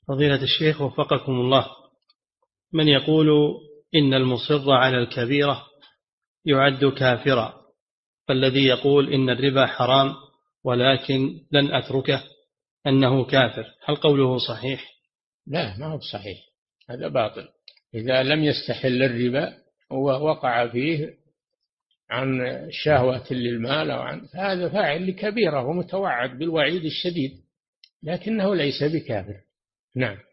فضيلة الشيخ وفقكم الله، من يقول إن المصر على الكبيرة يعد كافرا، فالذي يقول إن الربا حرام ولكن لن أتركه أنه كافر، هل قوله صحيح؟ لا، ما هو صحيح، هذا باطل. إذا لم يستحل الربا ووقع فيه عن شهوة للمال فهذا فاعل لكبيرة ومتوعد بالوعيد الشديد، لكنه ليس بكافر. نعم.